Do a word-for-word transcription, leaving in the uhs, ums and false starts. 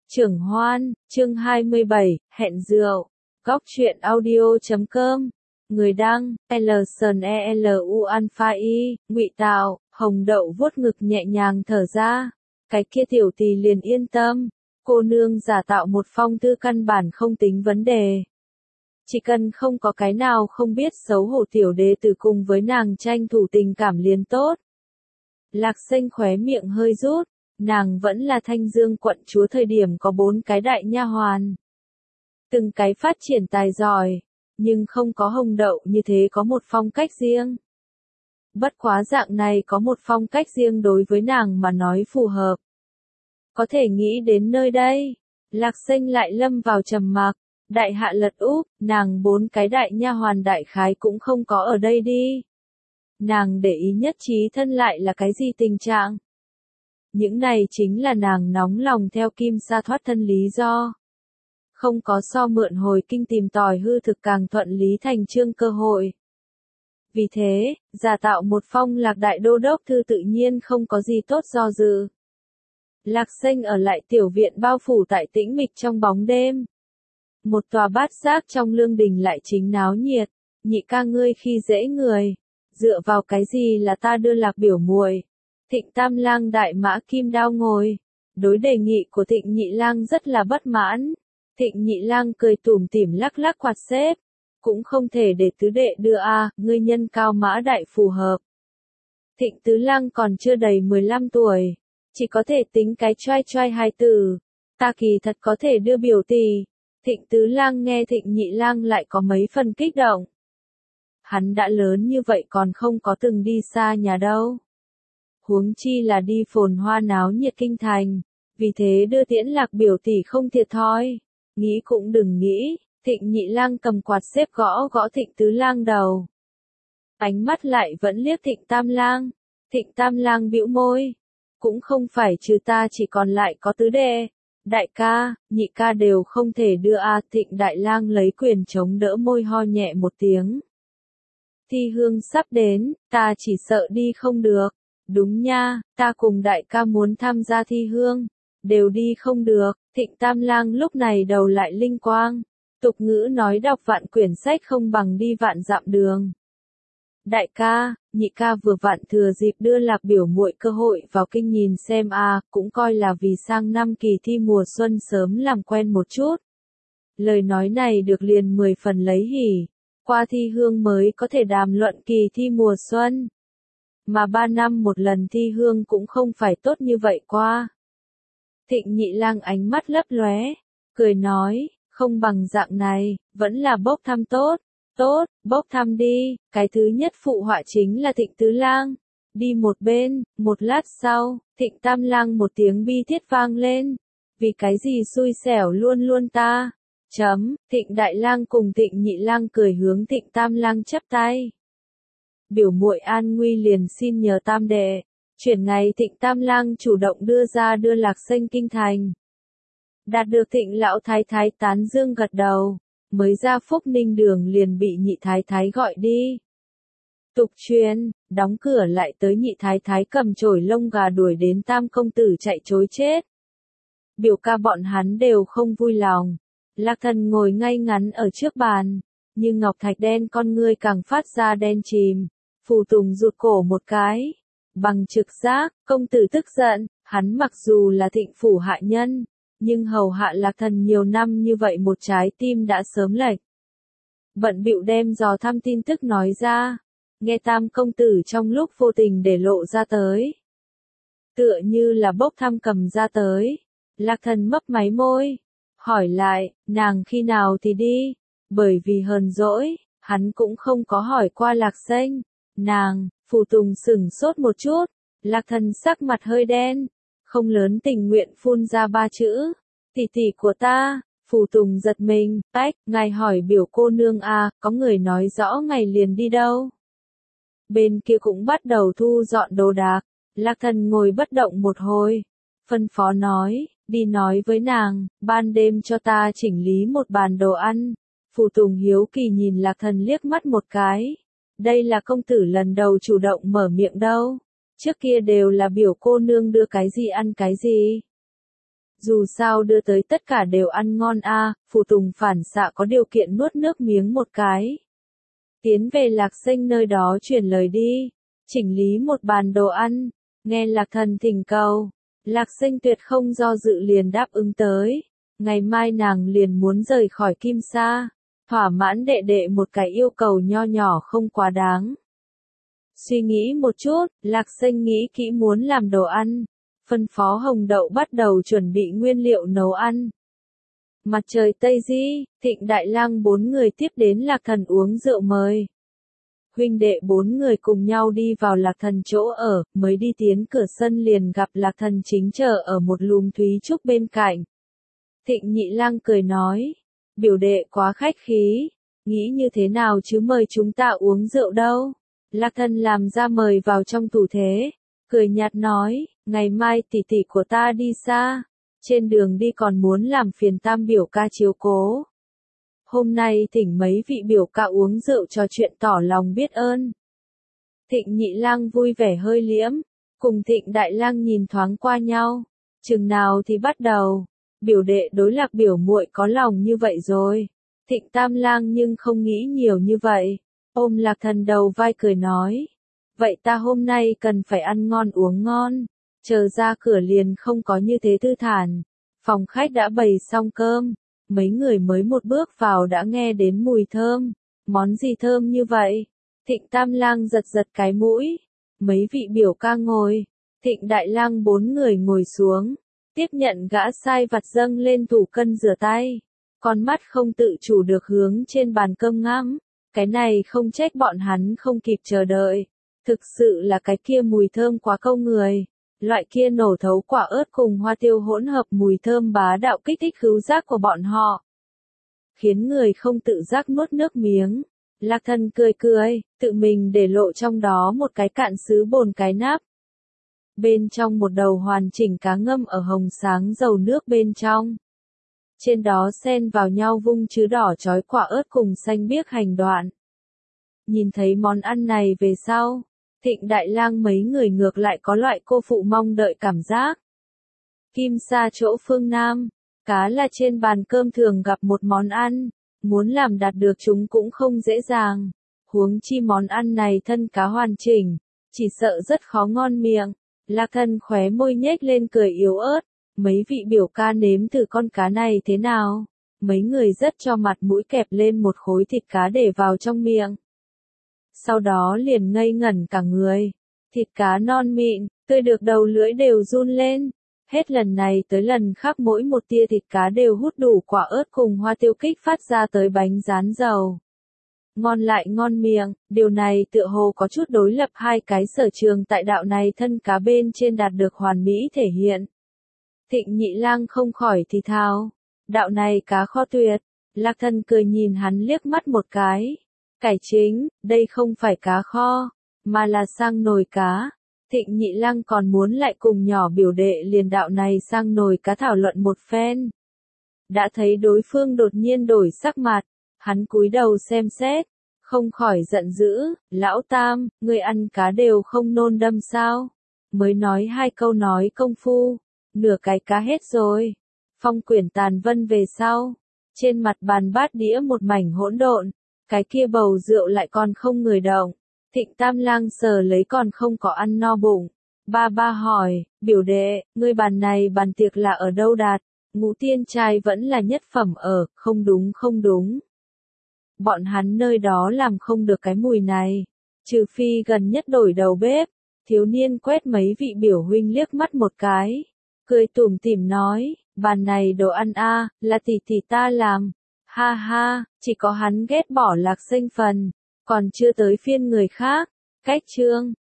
Trưởng Hoan, chương hai mươi bảy, hẹn rượu. Góc truyện audio chấm com. Người đăng, Lson E L U Alpha I, Ngụy Tạo, Hồng Đậu vuốt ngực nhẹ nhàng thở ra. Cái kia tiểu tỳ liền yên tâm. Cô nương giả tạo một phong thư căn bản không tính vấn đề. Chỉ cần không có cái nào không biết xấu hổ tiểu đế tử cùng với nàng tranh thủ tình cảm liền tốt. Lạc Xanh khóe miệng hơi rút. Nàng vẫn là Thanh Dương quận chúa thời điểm có bốn cái đại nha hoàn. Từng cái phát triển tài giỏi, nhưng không có Hồng Đậu như thế có một phong cách riêng. Bất quá dạng này có một phong cách riêng đối với nàng mà nói phù hợp. Có thể nghĩ đến nơi đây, Lạc Xanh lại lâm vào trầm mặc, đại hạ lật úp, nàng bốn cái đại nha hoàn đại khái cũng không có ở đây đi. Nàng để ý nhất trí thân lại là cái gì tình trạng? Những này chính là nàng nóng lòng theo Kim Sa thoát thân lý do. Không có so mượn hồi kinh tìm tòi hư thực càng thuận lý thành chương cơ hội. Vì thế, giả tạo một phong Lạc đại đô đốc thư tự nhiên không có gì tốt do dự. Lạc Xanh ở lại tiểu viện bao phủ tại tĩnh mịch trong bóng đêm. Một tòa bát giác trong lương đình lại chính náo nhiệt, nhị ca ngươi khi dễ người, dựa vào cái gì là ta đưa Lạc biểu muội. Thịnh Tam Lang đại mã kim đao ngồi, đối đề nghị của Thịnh Nhị Lang rất là bất mãn. Thịnh Nhị Lang cười tủm tỉm lắc lắc quạt xếp, cũng không thể để tứ đệ đưa a, à, ngươi nhân cao mã đại phù hợp. Thịnh Tứ Lang còn chưa đầy mười lăm tuổi, chỉ có thể tính cái choai choai hai từ, ta kỳ thật có thể đưa biểu tỷ. Thịnh Tứ Lang nghe Thịnh Nhị Lang lại có mấy phần kích động. Hắn đã lớn như vậy còn không có từng đi xa nhà đâu. Huống chi là đi phồn hoa náo nhiệt kinh thành, vì thế đưa tiễn Lạc biểu tỷ không thiệt thòi. Nghĩ cũng đừng nghĩ, Thịnh Nhị Lang cầm quạt xếp gõ gõ Thịnh Tứ Lang đầu. Ánh mắt lại vẫn liếc Thịnh Tam Lang. Thịnh Tam Lang bĩu môi, cũng không phải trừ ta chỉ còn lại có tứ đệ, đại ca, nhị ca đều không thể đưa a. À, Thịnh Đại Lang lấy quyền chống đỡ môi ho nhẹ một tiếng. Thi hương sắp đến, ta chỉ sợ đi không được. Đúng nha, ta cùng đại ca muốn tham gia thi hương, đều đi không được. Thịnh Tam Lang lúc này đầu lại linh quang. Tục ngữ nói đọc vạn quyển sách không bằng đi vạn dặm đường. Đại ca, nhị ca vừa vặn thừa dịp đưa Lạc biểu muội cơ hội vào kinh nhìn xem a, à, cũng coi là vì sang năm kỳ thi mùa xuân sớm làm quen một chút. Lời nói này được liền mười phần lấy hỉ, qua thi hương mới có thể đàm luận kỳ thi mùa xuân. Mà ba năm một lần thi hương cũng không phải tốt như vậy qua. Thịnh Nhị Lang ánh mắt lấp lóe, cười nói, không bằng dạng này, vẫn là bốc thăm tốt. Tốt, bốc thăm đi, cái thứ nhất phụ họa chính là Thịnh Tứ Lang. Đi một bên, một lát sau, Thịnh Tam Lang một tiếng bi thiết vang lên. Vì cái gì xui xẻo luôn luôn ta. Chấm, Thịnh Đại Lang cùng Thịnh Nhị Lang cười hướng Thịnh Tam Lang chắp tay. Biểu muội an nguy liền xin nhờ tam đệ. Chuyển ngày Thịnh Tam Lang chủ động đưa ra đưa Lạc Xanh kinh thành. Đạt được Thịnh lão thái thái tán dương gật đầu, mới ra Phúc Ninh đường liền bị nhị thái thái gọi đi. Tục truyền, đóng cửa lại tới nhị thái thái cầm chổi lông gà đuổi đến tam công tử chạy trối chết. Biểu ca bọn hắn đều không vui lòng. Lạc Thần ngồi ngay ngắn ở trước bàn, nhưng ngọc thạch đen con ngươi càng phát ra đen chìm. Phù Tùng rụt cổ một cái. Bằng trực giác, công tử tức giận, hắn mặc dù là Thịnh phủ hạ nhân, nhưng hầu hạ Lạc Thần nhiều năm như vậy một trái tim đã sớm lệch. Bận bịu đem dò thăm tin tức nói ra, nghe tam công tử trong lúc vô tình để lộ ra tới. Tựa như là bốc thăm cầm ra tới, Lạc Thần mấp máy môi, hỏi lại, nàng khi nào thì đi, bởi vì hờn dỗi, hắn cũng không có hỏi qua Lạc Xanh. Nàng, Phù Tùng sửng sốt một chút, Lạc Thần sắc mặt hơi đen, không lớn tình nguyện phun ra ba chữ, tỷ tỷ của ta. Phù Tùng giật mình, tách, ngài hỏi biểu cô nương à, có người nói rõ ngày liền đi đâu. Bên kia cũng bắt đầu thu dọn đồ đạc, Lạc Thần ngồi bất động một hồi, phân phó nói, đi nói với nàng, ban đêm cho ta chỉnh lý một bàn đồ ăn. Phù Tùng hiếu kỳ nhìn Lạc Thần liếc mắt một cái. Đây là công tử lần đầu chủ động mở miệng đâu. Trước kia đều là biểu cô nương đưa cái gì ăn cái gì. Dù sao đưa tới tất cả đều ăn ngon a, à, phụ tùng phản xạ có điều kiện nuốt nước miếng một cái. Tiến về Lạc Sinh nơi đó chuyển lời đi, chỉnh lý một bàn đồ ăn, nghe Lạc Thần thỉnh cầu. Lạc Sinh tuyệt không do dự liền đáp ứng tới. Ngày mai nàng liền muốn rời khỏi Kim Sa, thỏa mãn đệ đệ một cái yêu cầu nho nhỏ không quá đáng. Suy nghĩ một chút, Lạc Sinh nghĩ kỹ muốn làm đồ ăn, phân phó Hồng Đậu bắt đầu chuẩn bị nguyên liệu nấu ăn. Mặt trời Tây Di, Thịnh Đại Lang bốn người tiếp đến Lạc Thần uống rượu mời. Huynh đệ bốn người cùng nhau đi vào Lạc Thần chỗ ở, mới đi tiến cửa sân liền gặp Lạc Thần chính chờ ở một lùm thúy trúc bên cạnh. Thịnh Nhị Lang cười nói, biểu đệ quá khách khí, nghĩ như thế nào chứ mời chúng ta uống rượu đâu. Lạc Thần làm ra mời vào trong tủ thế, cười nhạt nói, ngày mai tỷ tỷ của ta đi xa, trên đường đi còn muốn làm phiền tam biểu ca chiếu cố. Hôm nay thỉnh mấy vị biểu ca uống rượu trò chuyện tỏ lòng biết ơn. Thịnh Nhị Lang vui vẻ hơi liễm, cùng Thịnh Đại Lang nhìn thoáng qua nhau, chừng nào thì bắt đầu, biểu đệ đối Lạc biểu muội có lòng như vậy rồi. Thịnh Tam Lang nhưng không nghĩ nhiều như vậy, ôm Lạc Thần đầu vai cười nói, vậy ta hôm nay cần phải ăn ngon uống ngon, chờ ra cửa liền không có như thế thư thản. Phòng khách đã bày xong cơm, mấy người mới một bước vào đã nghe đến mùi thơm, món gì thơm như vậy? Thịnh Tam Lang giật giật cái mũi, mấy vị biểu ca ngồi, Thịnh Đại Lang bốn người ngồi xuống, tiếp nhận gã sai vặt dâng lên tủ cân rửa tay, con mắt không tự chủ được hướng trên bàn cơm ngắm, cái này không trách bọn hắn không kịp chờ đợi, thực sự là cái kia mùi thơm quá câu người. Loại kia nổ thấu quả ớt cùng hoa tiêu hỗn hợp mùi thơm bá đạo kích thích khứu giác của bọn họ, khiến người không tự giác nuốt nước miếng. Lạc Thần cười cười, tự mình để lộ trong đó một cái cạn sứ bồn cái nắp. Bên trong một đầu hoàn chỉnh cá ngâm ở hồng sáng dầu nước bên trong. Trên đó xen vào nhau vung chứa đỏ chói quả ớt cùng xanh biếc hành đoạn. Nhìn thấy món ăn này về sau, Thịnh Đại Lang mấy người ngược lại có loại cô phụ mong đợi cảm giác. Kim Sa chỗ phương Nam, cá là trên bàn cơm thường gặp một món ăn, muốn làm đạt được chúng cũng không dễ dàng. Huống chi món ăn này thân cá hoàn chỉnh, chỉ sợ rất khó ngon miệng. Lạc Thần khóe môi nhếch lên cười yếu ớt, mấy vị biểu ca nếm thử con cá này thế nào? Mấy người rất cho mặt mũi kẹp lên một khối thịt cá để vào trong miệng. Sau đó liền ngây ngẩn cả người. Thịt cá non mịn, tươi được đầu lưỡi đều run lên. Hết lần này tới lần khác mỗi một tia thịt cá đều hút đủ quả ớt cùng hoa tiêu kích phát ra tới bánh rán dầu. Ngon lại ngon miệng, điều này tựa hồ có chút đối lập hai cái sở trường tại đạo này thân cá bên trên đạt được hoàn mỹ thể hiện. Thịnh Nhị Lang không khỏi thì thào, đạo này cá kho tuyệt. Lạc Thần cười nhìn hắn liếc mắt một cái. Cải chính, đây không phải cá kho, mà là sang nồi cá. Thịnh Nhị Lang còn muốn lại cùng nhỏ biểu đệ liền đạo này sang nồi cá thảo luận một phen. Đã thấy đối phương đột nhiên đổi sắc mặt, hắn cúi đầu xem xét, không khỏi giận dữ, lão Tam, ngươi ăn cá đều không nôn đâm sao? Mới nói hai câu nói công phu, nửa cái cá hết rồi. Phong quyển tàn vân về sau, trên mặt bàn bát đĩa một mảnh hỗn độn. Cái kia bầu rượu lại còn không người động. Thịnh Tam Lang sờ lấy còn không có ăn no bụng. Ba ba hỏi, biểu đệ, ngươi bàn này bàn tiệc là ở đâu đạt? Ngũ Tiên trai vẫn là nhất phẩm ở, không đúng không đúng. Bọn hắn nơi đó làm không được cái mùi này. Trừ phi gần nhất đổi đầu bếp. Thiếu niên quét mấy vị biểu huynh liếc mắt một cái. Cười tủm tỉm nói, bàn này đồ ăn a, là tỷ tỷ ta làm. Ha ha, chỉ có hắn ghét bỏ Lạc Sinh phần, còn chưa tới phiên người khác. Cách chương